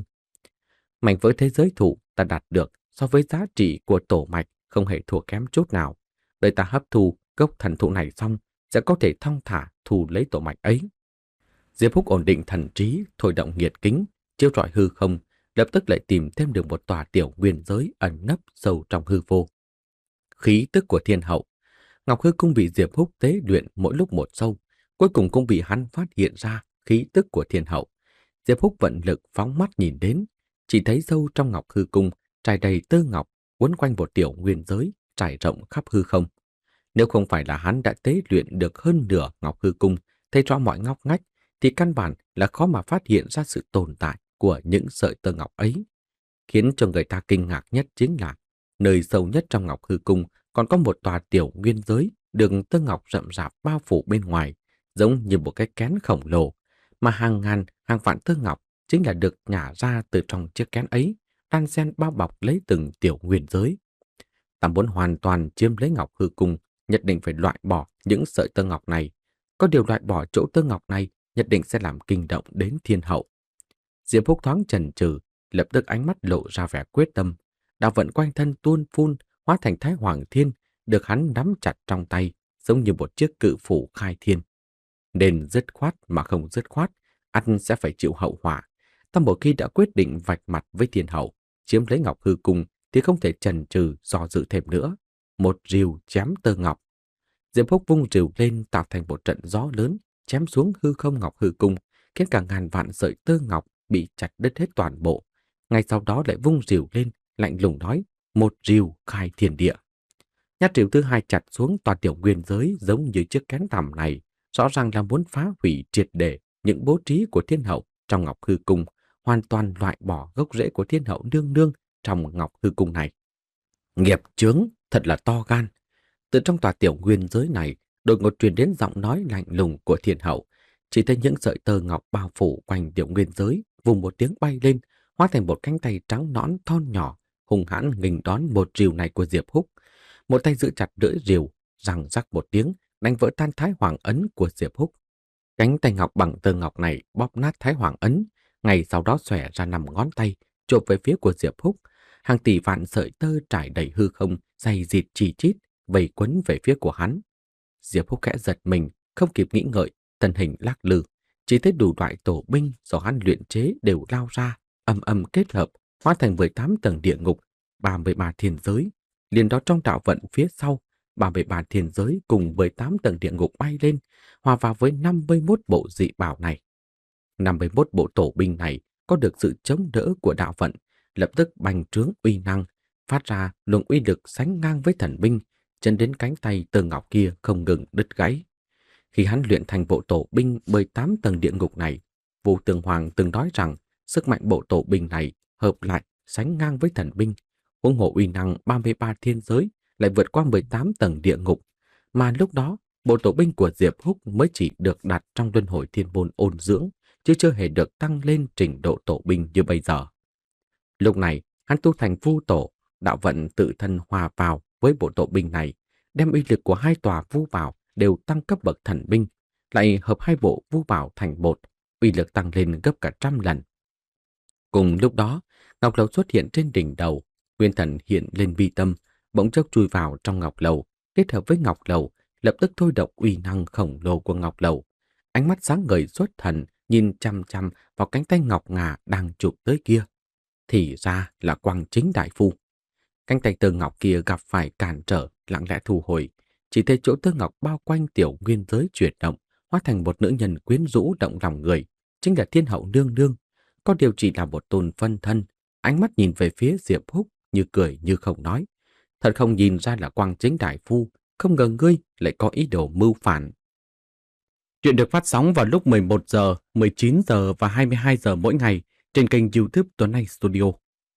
Mảnh vỡ thế giới thụ ta đạt được so với giá trị của tổ mạch không hề thua kém chút nào. Đợi ta hấp thu gốc thần thụ này xong, sẽ có thể thong thả thu lấy tổ mạch ấy. Diệp Húc ổn định thần trí, thôi động nhiệt kính, chiếu rọi hư không, lập tức lại tìm thêm được một tòa tiểu nguyên giới ẩn nấp sâu trong hư vô. Khí tức của thiên hậu, Ngọc Hư Cung bị Diệp Húc tế luyện mỗi lúc một sâu, cuối cùng cũng bị hắn phát hiện ra khí tức của thiên hậu. Diệp Húc vận lực phóng mắt nhìn đến, chỉ thấy sâu trong Ngọc Hư Cung trải đầy tơ ngọc, quấn quanh một tiểu nguyên giới trải rộng khắp hư không. Nếu không phải là hắn đã tế luyện được hơn nửa Ngọc Hư Cung, thấy rõ mọi ngóc ngách, thì căn bản là khó mà phát hiện ra sự tồn tại của những sợi tơ ngọc ấy. Khiến cho người ta kinh ngạc nhất chính là nơi sâu nhất trong Ngọc Hư Cung còn có một tòa tiểu nguyên giới được tơ ngọc rậm rạp bao phủ bên ngoài, giống như một cái kén khổng lồ, mà hàng ngàn, hàng vạn tơ ngọc chính là được nhả ra từ trong chiếc kén ấy, đan xen bao bọc lấy từng tiểu nguyên giới. Ta muốn hoàn toàn chiếm lấy Ngọc Hư Cung, nhất định phải loại bỏ những sợi tơ ngọc này. Có điều loại bỏ chỗ tơ ngọc này nhất định sẽ làm kinh động đến thiên hậu. Diệp Húc thoáng chần chừ, lập tức ánh mắt lộ ra vẻ quyết tâm. Đạo vận quanh thân tuôn phun, hóa thành Thái Hoàng Thiên, được hắn nắm chặt trong tay, giống như một chiếc cự phủ khai thiên. Nên dứt khoát mà không dứt khoát, anh sẽ phải chịu hậu họa. Ta một khi đã quyết định vạch mặt với thiên hậu, chiếm lấy Ngọc Hư Cung, thì không thể chần chừ do dự thêm nữa. Một rìu chém tơ ngọc. Diệp Húc vung rìu lên tạo thành một trận gió lớn, chém xuống hư không Ngọc Hư Cung, khiến cả ngàn vạn sợi tơ ngọc bị chặt đứt hết toàn bộ. Ngay sau đó lại vung rìu lên, lạnh lùng nói, một rìu khai thiên địa. Nhát rìu thứ hai chặt xuống toàn tiểu nguyên giới giống như chiếc kén tằm này, rõ ràng là muốn phá hủy triệt để những bố trí của thiên hậu trong Ngọc Hư Cung, hoàn toàn loại bỏ gốc rễ của thiên hậu nương nương trong Ngọc Hư Cung này. Nghiệp chướng thật là to gan. Từ trong tòa tiểu nguyên giới này, đột ngột truyền đến giọng nói lạnh lùng của thiên hậu. Chỉ thấy những sợi tơ ngọc bao phủ quanh tiểu nguyên giới, vùng một tiếng bay lên, hóa thành một cánh tay trắng nõn thon nhỏ, hùng hãn nghênh đón một rìu này của Diệp Húc. Một tay giữ chặt lưỡi rìu, răng rắc một tiếng, đánh vỡ tan Thái Hoàng ấn của Diệp Húc. Cánh tay ngọc bằng tơ ngọc này bóp nát Thái Hoàng ấn, ngày sau đó xòe ra năm ngón tay, chộp về phía của Diệp Húc. Hàng tỷ vạn sợi tơ trải đầy hư không, dày dịt chi chít, vây quấn về phía của hắn. Diệp Húc khẽ giật mình, không kịp nghĩ ngợi, thân hình lắc lư, chỉ thấy đủ loại tổ binh do hắn luyện chế đều lao ra, âm âm kết hợp, hóa thành mười tám tầng địa ngục, ba mươi ba thiên giới. Liền đó trong đạo vận phía sau, ba mươi ba thiên giới cùng mười tám tầng địa ngục bay lên, hòa vào với năm mươi mốt bộ dị bảo này. năm mươi mốt bộ tổ binh này có được sự chống đỡ của đạo vận, lập tức bành trướng uy năng, phát ra luồng uy lực sánh ngang với thần binh, chân đến cánh tay tơ ngọc kia không ngừng đứt gãy. Khi hắn luyện thành bộ tổ binh mười tám tầng địa ngục này, Vô Tường Hoàng từng nói rằng sức mạnh bộ tổ binh này hợp lại sánh ngang với thần binh, huống hồ uy năng ba mươi ba thiên giới lại vượt qua mười tám tầng địa ngục, mà lúc đó bộ tổ binh của Diệp Húc mới chỉ được đặt trong luân hồi thiên môn ôn dưỡng, chứ chưa hề được tăng lên trình độ tổ binh như bây giờ. Lúc này, hắn tu thành vu tổ, đạo vận tự thân hòa vào với bộ tổ binh này, đem uy lực của hai tòa vu bảo đều tăng cấp bậc thần binh, lại hợp hai bộ vu bảo thành một, uy lực tăng lên gấp cả trăm lần. Cùng lúc đó, ngọc lầu xuất hiện trên đỉnh đầu, nguyên thần hiện lên vi tâm, bỗng chốc chui vào trong ngọc lầu, kết hợp với ngọc lầu, lập tức thôi động uy năng khổng lồ của ngọc lầu. Ánh mắt sáng ngời xuất thần, nhìn chăm chăm vào cánh tay ngọc ngà đang chụp tới kia. Thì ra là Quang Chính đại phu. Cánh tay tơ ngọc kia gặp phải cản trở, lặng lẽ thu hồi. Chỉ thấy chỗ tơ ngọc bao quanh tiểu nguyên giới chuyển động, hóa thành một nữ nhân quyến rũ động lòng người, chính là thiên hậu nương nương. Có điều chỉ là một tôn phân thân, ánh mắt nhìn về phía Diệp Húc như cười như không nói. Thật không nhìn ra là Quang Chính đại phu, không ngờ ngươi lại có ý đồ mưu phản. Chuyện được phát sóng vào lúc mười một giờ, mười chín giờ và hai mươi hai giờ mỗi ngày trên kênh YouTube Tuấn Anh Studio.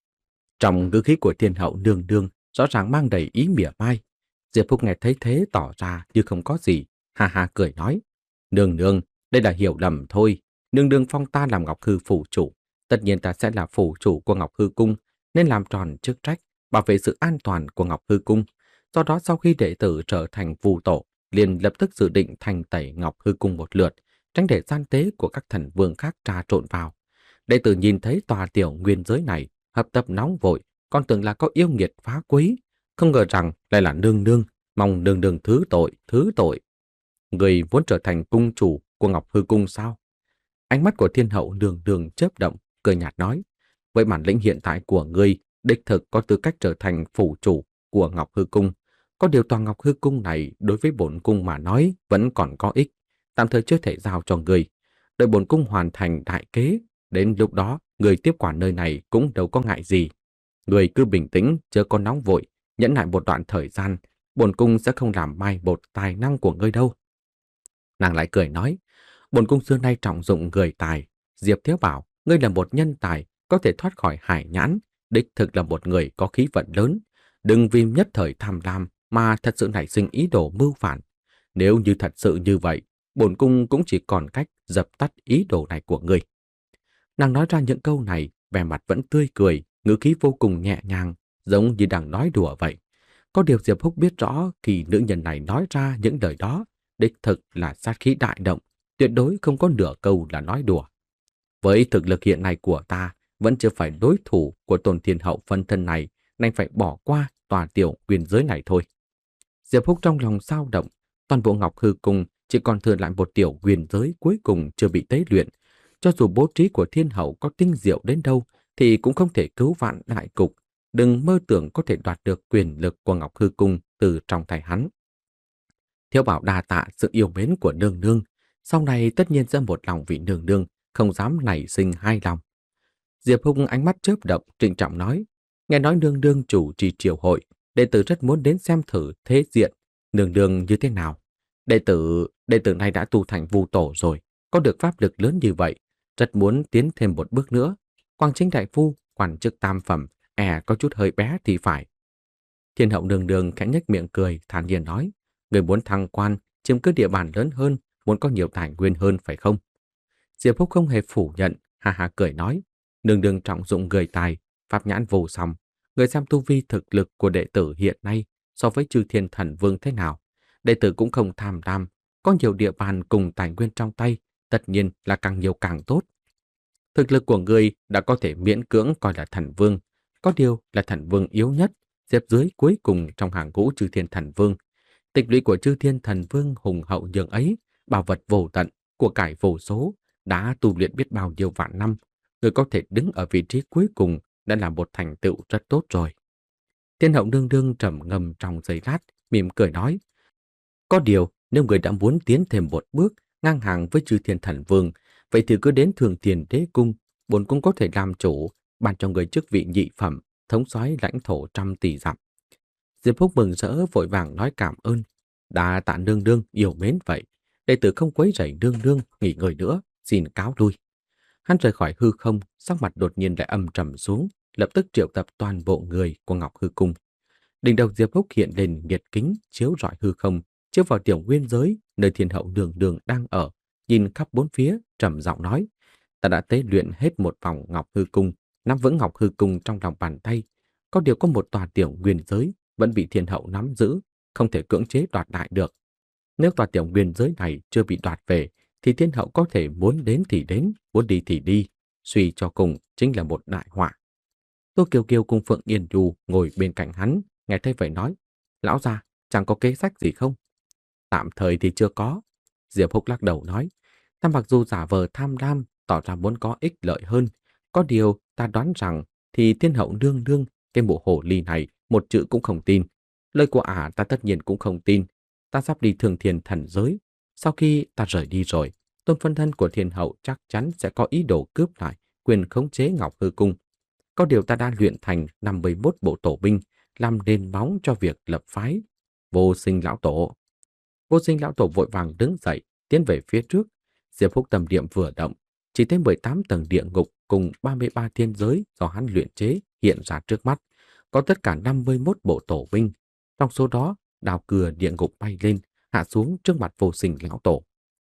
Trong ngữ khí của thiên hậu nương nương rõ ràng mang đầy ý mỉa mai. Diệp Phúc nghe thấy thế tỏ ra như không có gì, ha ha cười nói. Nương nương, đây là hiểu lầm thôi. Nương nương phong ta làm Ngọc Hư phủ chủ. Tất nhiên ta sẽ là phủ chủ của Ngọc Hư cung, nên làm tròn chức trách, bảo vệ sự an toàn của Ngọc Hư cung. Do đó sau khi đệ tử trở thành phù tổ, liền lập tức dự định thành tẩy Ngọc Hư cung một lượt, tránh để gian tế của các thần vương khác trà trộn vào. Đệ tử nhìn thấy tòa tiểu nguyên giới này, hấp tấp nóng vội, còn tưởng là có yêu nghiệt phá quấy, không ngờ rằng lại là nương nương, mong nương nương thứ tội, thứ tội. Người muốn trở thành cung chủ của Ngọc Hư cung sao? Ánh mắt của thiên hậu nương nương chớp động, cười nhạt nói, với bản lĩnh hiện tại của ngươi, đích thực có tư cách trở thành phủ chủ của Ngọc Hư cung. Có điều tòa Ngọc Hư cung này đối với bổn cung mà nói vẫn còn có ích, tạm thời chưa thể giao cho ngươi. Đợi bổn cung hoàn thành đại kế, đến lúc đó người tiếp quản nơi này cũng đâu có ngại gì. Người cứ bình tĩnh, chớ có nóng vội, nhẫn nại một đoạn thời gian, bổn cung sẽ không làm mai một tài năng của ngươi đâu. Nàng lại cười nói, bổn cung xưa nay trọng dụng người tài. Diệp Thiếu bảo, ngươi là một nhân tài, có thể thoát khỏi hải nhãn, đích thực là một người có khí vận lớn. Đừng vì nhất thời tham lam mà thật sự nảy sinh ý đồ mưu phản. Nếu như thật sự như vậy, bổn cung cũng chỉ còn cách dập tắt ý đồ này của ngươi. Nàng nói ra những câu này, vẻ mặt vẫn tươi cười, ngữ khí vô cùng nhẹ nhàng, giống như đang nói đùa vậy. Có điều Diệp Húc biết rõ khi nữ nhân này nói ra những lời đó, đích thực là sát khí đại động, tuyệt đối không có nửa câu là nói đùa. Với thực lực hiện nay của ta, vẫn chưa phải đối thủ của tôn thiên hậu phân thân này, nên phải bỏ qua tòa tiểu nguyên giới này thôi. Diệp Húc trong lòng dao động, toàn bộ Ngọc Hư cung chỉ còn thừa lại một tiểu nguyên giới cuối cùng chưa bị tế luyện. Cho dù bố trí của thiên hậu có tinh diệu đến đâu, thì cũng không thể cứu vãn đại cục. Đừng mơ tưởng có thể đoạt được quyền lực của Ngọc Hư cung từ trong tay hắn. Thiếu bảo đa tạ sự yêu mến của nương nương, sau này tất nhiên sẽ một lòng vị nương nương, không dám nảy sinh hai lòng. Diệp Húc ánh mắt chớp động, trịnh trọng nói, nghe nói nương nương chủ trì triều hội, đệ tử rất muốn đến xem thử thế diện nương nương như thế nào. Đệ tử, đệ tử này đã tu thành vu tổ rồi, có được pháp lực lớn như vậy, rất muốn tiến thêm một bước nữa. Quang Chính đại phu, quan chức tam phẩm, e có chút hơi bé thì phải. Thiên hậu nương nương khẽ nhếch miệng cười, thản nhiên nói, người muốn thăng quan, chiếm cứ địa bàn lớn hơn, muốn có nhiều tài nguyên hơn phải không? Diệp Húc không hề phủ nhận, ha ha cười nói, nương nương trọng dụng người tài, pháp nhãn vô song, người xem tu vi thực lực của đệ tử hiện nay so với chư thiên thần vương thế nào. Đệ tử cũng không tham lam, có nhiều địa bàn cùng tài nguyên trong tay, tất nhiên là càng nhiều càng tốt. Thực lực của người đã có thể miễn cưỡng coi là thần vương, có điều là thần vương yếu nhất, xếp dưới cuối cùng trong hàng ngũ chư thiên thần vương. Tịch lũy của chư thiên thần vương hùng hậu nhường ấy, bảo vật vô tận, của cải vô số, đã tu luyện biết bao nhiêu vạn năm, người có thể đứng ở vị trí cuối cùng đã là một thành tựu rất tốt rồi. Thiên hậu nương nương trầm ngâm trong giây lát, mỉm cười nói, có điều nếu người đã muốn tiến thêm một bước ngang hàng với chư thiên thần vương, vậy thì cứ đến Thường Tiền Đế cung, bổn cung có thể làm chủ, ban cho người chức vị nhị phẩm, thống soái lãnh thổ trăm tỷ dặm. Diệp Húc mừng rỡ vội vàng nói cảm ơn, đa tạ nương nương yêu mến vậy, đệ tử không quấy rầy nương nương nghỉ ngơi nữa, xin cáo lui. Hắn rời khỏi hư không, sắc mặt đột nhiên lại âm trầm xuống, lập tức triệu tập toàn bộ người của Ngọc Hư cung. Đỉnh đầu Diệp Húc hiện lên nhiệt kính chiếu rọi hư không, chiếu vào tiểu nguyên giới nơi thiên hậu nương nương đang ở, nhìn khắp bốn phía, trầm giọng nói, ta đã tế luyện hết một vòng Ngọc Hư cung, nắm vững Ngọc Hư cung trong lòng bàn tay. Có điều có một tòa tiểu nguyên giới vẫn bị thiên hậu nắm giữ, không thể cưỡng chế đoạt lại được. Nếu tòa tiểu nguyên giới này chưa bị đoạt về, thì thiên hậu có thể muốn đến thì đến, muốn đi thì đi, suy cho cùng chính là một đại họa. Tô Kiều Kiều cùng Phượng Yên Du ngồi bên cạnh hắn, nghe thấy vậy nói, lão gia, chẳng có kế sách gì không? Tạm thời thì chưa có. Diệp Húc lắc đầu nói, Ta mặc dù giả vờ tham lam, tỏ ra muốn có ích lợi hơn, có điều ta đoán rằng thì thiên hậu nương nương, cái bộ hồ ly này, một chữ cũng không tin. Lời của ả ta tất nhiên cũng không tin. Ta sắp đi thường thiên thần giới. Sau khi ta rời đi rồi, tôn phân thân của thiên hậu chắc chắn sẽ có ý đồ cướp lại quyền khống chế Ngọc Hư Cung. Có điều ta đã luyện thành năm mươi mốt bộ tổ binh, làm nền móng cho việc lập phái. Vô Sinh lão tổ. Vô Sinh lão tổ vội vàng đứng dậy, tiến về phía trước. Diệp Húc tâm niệm vừa động, chỉ thấy mười tám tầng địa ngục cùng ba mươi ba thiên giới do hắn luyện chế hiện ra trước mắt. Có tất cả năm mươi mốt bộ tổ binh. Trong số đó, đào cừa địa ngục bay lên, hạ xuống trước mặt Vô Sinh lão tổ.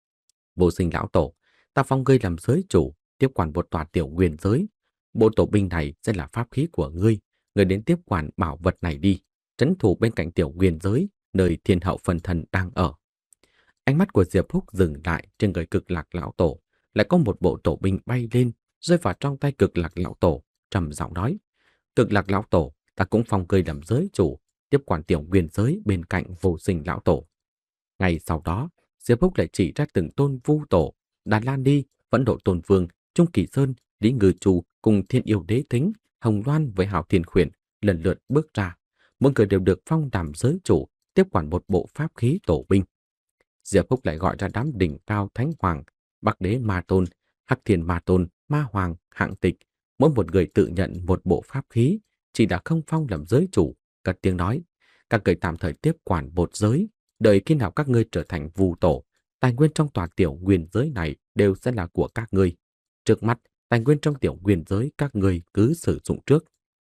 Vô Sinh lão tổ, ta phong ngươi làm giới chủ, tiếp quản một tòa tiểu nguyên giới. Bộ tổ binh này sẽ là pháp khí của ngươi. Ngươi đến tiếp quản bảo vật này đi, trấn thủ bên cạnh tiểu nguyên giới, nơi thiên hậu phân thần đang ở. Ánh mắt của Diệp Húc dừng lại trên người cực lạc lão tổ, lại có một bộ tổ binh bay lên, rơi vào trong tay cực lạc lão tổ, trầm giọng nói: Cực lạc lão tổ, ta cũng phong ngươi làm giới chủ, tiếp quản tiểu nguyên giới bên cạnh Vô Sinh lão tổ. Ngày sau đó, Diệp Húc lại chỉ ra từng tôn vu tổ, Đà La Ni, Vẫn Độ Tôn Vương, Trung Kỳ Sơn, Lý Ngư Trù cùng Thiên Yêu Đế Thính, Hồng Loan với Hào Thiên Khuyển lần lượt bước ra. Mỗi người đều được phong làm giới chủ, tiếp quản một bộ pháp khí tổ binh. Diệp Húc lại gọi ra đám đỉnh cao thánh hoàng, Bắc Đế Ma Tôn, Hắc Thiên Ma Tôn, Ma Hoàng, Hạng Tịch, mỗi một người tự nhận một bộ pháp khí, chỉ đã không phong làm giới chủ, cất tiếng nói: các người tạm thời tiếp quản một giới, đợi khi nào các ngươi trở thành vu tổ, tài nguyên trong tòa tiểu nguyên giới này đều sẽ là của các ngươi. Trước mắt, tài nguyên trong tiểu nguyên giới các ngươi cứ sử dụng trước.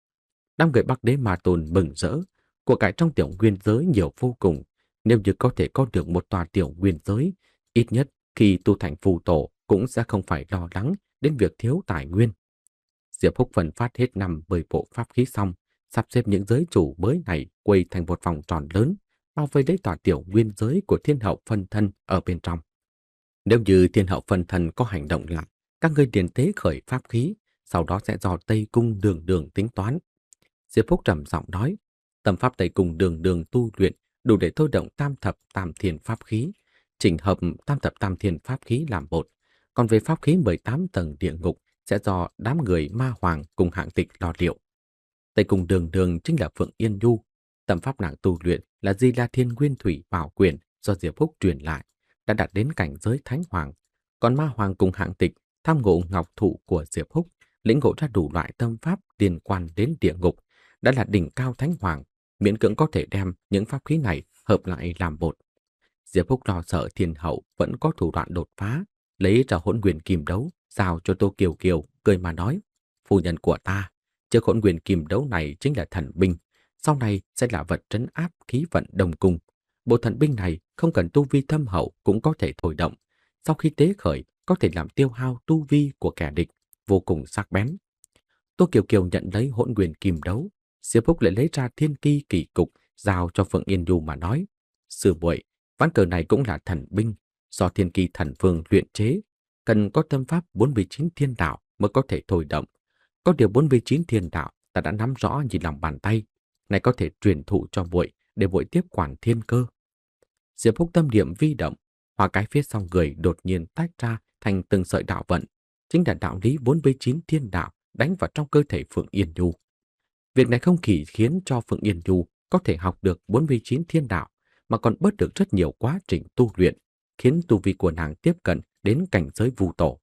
Năm người Bắc Đế Ma Tôn mừng rỡ, của cải trong tiểu nguyên giới nhiều vô cùng. Nếu như có thể có được một tòa tiểu nguyên giới, ít nhất khi tu thành phù tổ cũng sẽ không phải lo lắng đến việc thiếu tài nguyên. Diệp Húc phân phát hết năm mươi bộ pháp khí xong, sắp xếp những giới chủ mới này quay thành một vòng tròn lớn, bao vây lấy tòa tiểu nguyên giới của thiên hậu phân thân ở bên trong. Nếu như thiên hậu phân thân có hành động lại, các ngươi liền tế khởi pháp khí, sau đó sẽ do Tây Cung đường đường tính toán. Diệp Húc trầm giọng nói: tâm pháp Tây Cung đường đường tu luyện đủ để thôi động tam thập tam thiên pháp khí, chỉnh hợp tam thập tam thiên pháp khí làm một. Còn về pháp khí mười tám tầng địa ngục sẽ do đám người Ma Hoàng cùng Hạng Tịch lo liệu. Tây Cung đường đường chính là Phượng Yên Nhu, tâm pháp nàng tu luyện là Di La Thiên Nguyên Thủy Bảo Quyền do Diệp Húc truyền lại, đã đạt đến cảnh giới thánh hoàng. Còn Ma Hoàng cùng Hạng Tịch tham ngộ ngọc thụ của Diệp Húc, lĩnh ngộ ra đủ loại tâm pháp liên quan đến địa ngục, đã là đỉnh cao thánh hoàng, miễn cưỡng có thể đem những pháp khí này hợp lại làm một. Diệp Húc lo sợ thiên hậu vẫn có thủ đoạn đột phá, lấy ra hỗn nguyên kim đấu, giao cho Tô Kiều Kiều, cười mà nói: phu nhân của ta, chiếc hỗn nguyên kim đấu này chính là thần binh, sau này sẽ là vật trấn áp khí vận đồng cung. Bộ thần binh này không cần tu vi thâm hậu cũng có thể thổi động, sau khi tế khởi có thể làm tiêu hao tu vi của kẻ địch, vô cùng sắc bén. Tô Kiều Kiều nhận lấy hỗn nguyên kim đấu, Diệp Húc lại lấy ra thiên kỳ kỳ cục, giao cho Phượng Yên Nhu mà nói: sư muội, ván cờ này cũng là thần binh, do thiên kỳ thần vương luyện chế, cần có tâm pháp bốn mươi chín thiên đạo mới có thể thôi động. Có điều bốn mươi chín thiên đạo ta đã nắm rõ như lòng bàn tay, này có thể truyền thụ cho muội để muội tiếp quản thiên cơ. Diệp Húc tâm niệm vi động, hoa cái phía sau người đột nhiên tách ra thành từng sợi đạo vận, chính là đạo lý bốn mươi chín thiên đạo đánh vào trong cơ thể Phượng Yên Nhu. Việc này không chỉ khiến cho Phượng Yên Nhu có thể học được bốn mươi chín thiên đạo, mà còn bớt được rất nhiều quá trình tu luyện, khiến tu vi của nàng tiếp cận đến cảnh giới vu tổ.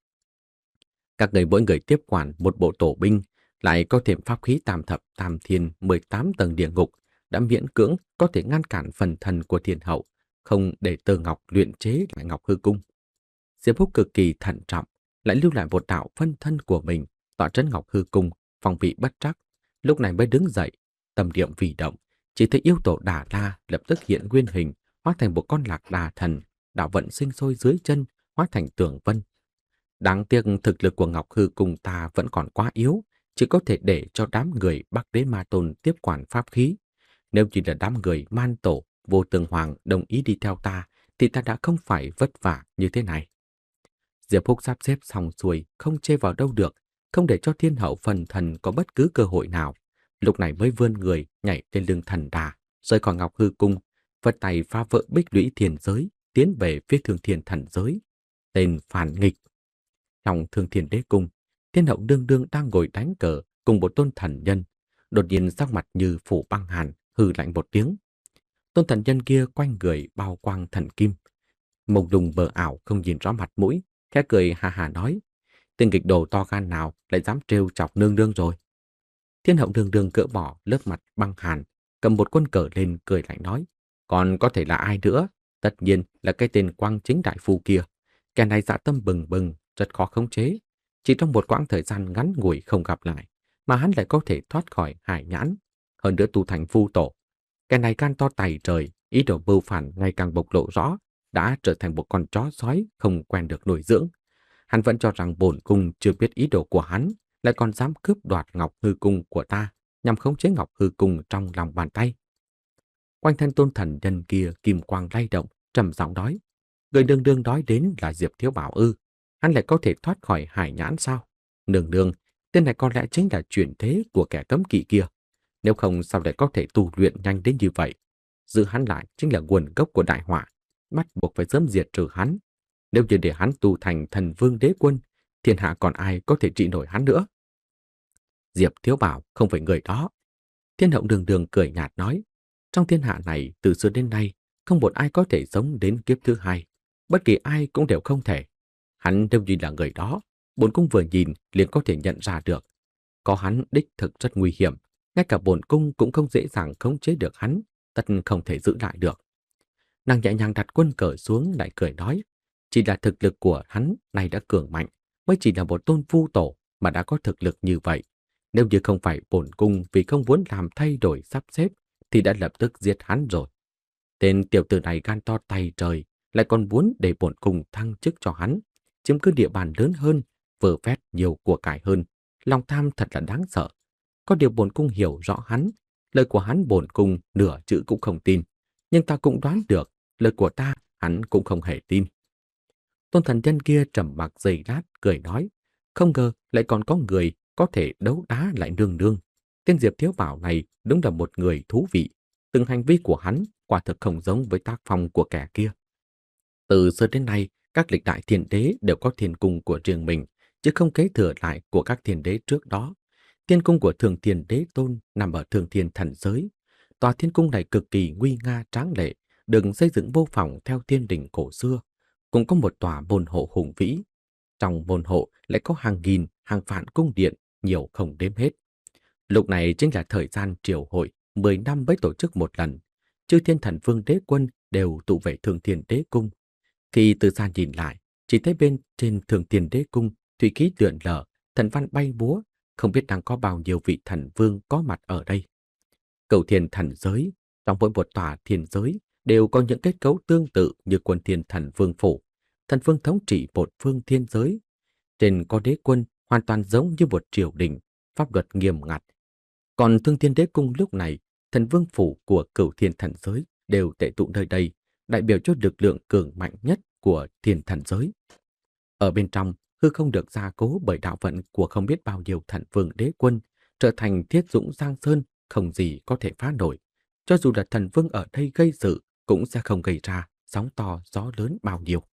Các người mỗi người tiếp quản một bộ tổ binh, lại có thêm pháp khí tam thập tam thiên mười tám tầng địa ngục, đã miễn cưỡng có thể ngăn cản phần thần của thiên hậu, không để Tơ Ngọc luyện chế lại Ngọc Hư Cung. Diệp Húc cực kỳ thận trọng, lại lưu lại một đạo phân thân của mình, tọa trấn Ngọc Hư Cung, phòng bị bất trắc. Lúc này mới đứng dậy, tâm niệm vì động, chỉ thấy yêu tổ Đà La lập tức hiện nguyên hình, hóa thành một con lạc đà thần, đạo vận sinh sôi dưới chân, hóa thành tường vân. Đáng tiếc thực lực của Ngọc Hư Cung ta vẫn còn quá yếu, chỉ có thể để cho đám người Bắc Đế Ma Tôn tiếp quản pháp khí. Nếu chỉ là đám người Man Tổ, Vô Tường Hoàng đồng ý đi theo ta, thì ta đã không phải vất vả như thế này. Diệp Húc sắp xếp xong xuôi, không chê vào đâu được, không để cho thiên hậu phần thần có bất cứ cơ hội nào. Lúc này mới vươn người nhảy lên lưng thần đà, rời khỏi Ngọc Hư Cung, vật tay phá vỡ bích lũy thiên giới, tiến về phía Thương Thiên thần giới. tên phản nghịch. Trong Thương Thiên Đế Cung, Thiên hậu đương đương đang ngồi đánh cờ cùng một tôn thần nhân. Đột nhiên sắc mặt như phủ băng hàn, hừ lạnh một tiếng. Tôn thần nhân kia quanh người bao quang thần kim. Mông lung bờ ảo không nhìn rõ mặt mũi, khẽ cười hà hà nói. Tên nghịch đồ to gan nào lại dám trêu chọc nương nương rồi. Thiên hậu đương đương cỡ bỏ lớp mặt băng hàn, cầm một quân cờ lên cười lạnh nói. Còn có thể là ai nữa? Tất nhiên là cái tên Quang Chính đại phu kia. Kẻ này dạ tâm bừng bừng, rất khó khống chế. Chỉ trong một quãng thời gian ngắn ngủi không gặp lại, mà hắn lại có thể thoát khỏi hải nhãn. Hơn nữa tu thành phu tổ. Kẻ này gan to tày trời, ý đồ mưu phản ngày càng bộc lộ rõ, đã trở thành một con chó sói không quen được nuôi dưỡng. Hắn vẫn cho rằng bổn cung chưa biết ý đồ của hắn, lại còn dám cướp đoạt ngọc hư cung của ta, nhằm khống chế ngọc hư cung trong lòng bàn tay. Quanh thân tôn thần nhân kia kim quang lay động, trầm giọng nói. Người đương đương nói đến là Diệp Thiếu Bảo ư, hắn lại có thể thoát khỏi hải nhãn sao? Nương nương, tên này có lẽ chính là chuyển thế của kẻ cấm kỵ kia. Nếu không sao lại có thể tu luyện nhanh đến như vậy? Giữ hắn lại chính là nguồn gốc của đại họa, bắt buộc phải sớm diệt trừ hắn. Nếu như để hắn tu thành thần vương đế quân, thiên hạ còn ai có thể trị nổi hắn nữa? Diệp Thiếu Bảo không phải người đó. Thiên hậu đường đường cười nhạt nói. Trong thiên hạ này từ xưa đến nay, không một ai có thể sống đến kiếp thứ hai. Bất kỳ ai cũng đều không thể. Hắn nếu như là người đó, bổn cung vừa nhìn liền có thể nhận ra được. Có hắn đích thực rất nguy hiểm. Ngay cả bổn cung cũng không dễ dàng khống chế được hắn, tất không thể giữ lại được. Nàng nhẹ nhàng đặt quân cờ xuống lại cười nói. Chỉ là thực lực của hắn này đã cường mạnh, mới chỉ là một tôn phu tổ mà đã có thực lực như vậy. Nếu như không phải bổn cung vì không muốn làm thay đổi sắp xếp, thì đã lập tức giết hắn rồi. Tên tiểu tử này gan to tay trời, lại còn muốn để bổn cung thăng chức cho hắn, chiếm cứ địa bàn lớn hơn, vơ vét nhiều của cải hơn. Lòng tham thật là đáng sợ. Có điều bổn cung hiểu rõ hắn, lời của hắn bổn cung nửa chữ cũng không tin, nhưng ta cũng đoán được, lời của ta hắn cũng không hề tin. Tôn thần nhân kia trầm mặc giây lát, cười nói, không ngờ lại còn có người có thể đấu đá lại nương nương. Tên Diệp Thiếu Bảo này đúng là một người thú vị. Từng hành vi của hắn quả thực không giống với tác phong của kẻ kia. Từ xưa đến nay, các lịch đại thiên đế đều có thiên cung của riêng mình, chứ không kế thừa lại của các thiên đế trước đó. Thiên cung của Thường Thiên Đế Tôn nằm ở Thường Thiên Thần Giới. Tòa thiên cung này cực kỳ nguy nga tráng lệ, được xây dựng vô phỏng theo thiên đình cổ xưa. Cũng có một tòa môn hộ hùng vĩ. Trong môn hộ lại có hàng nghìn, hàng vạn cung điện, nhiều không đếm hết. Lúc này chính là thời gian triều hội, mười năm mới tổ chức một lần. Chư thiên thần vương đế quân đều tụ về Thường Thiên Đế Cung. Khi từ xa nhìn lại, chỉ thấy bên trên Thường Thiên Đế Cung, thủy khí lượn lờ, thần văn bay múa, không biết đang có bao nhiêu vị thần vương có mặt ở đây. Cửu thiên thần giới, trong mỗi một tòa thiên giới, đều có những kết cấu tương tự như quân thiên thần vương phủ. Thần vương thống trị một phương thiên giới. Trên có đế quân hoàn toàn giống như một triều đình, pháp luật nghiêm ngặt. Còn Thương Thiên Đế Cung lúc này, thần vương phủ của cửu thiên thần giới đều tệ tụ nơi đây, đại biểu cho lực lượng cường mạnh nhất của thiên thần giới. Ở bên trong, hư không được gia cố bởi đạo vận của không biết bao nhiêu thần vương đế quân, trở thành thiết dũng giang sơn, không gì có thể phá nổi. Cho dù là thần vương ở đây gây sự, cũng sẽ không gây ra sóng to gió lớn bao nhiêu.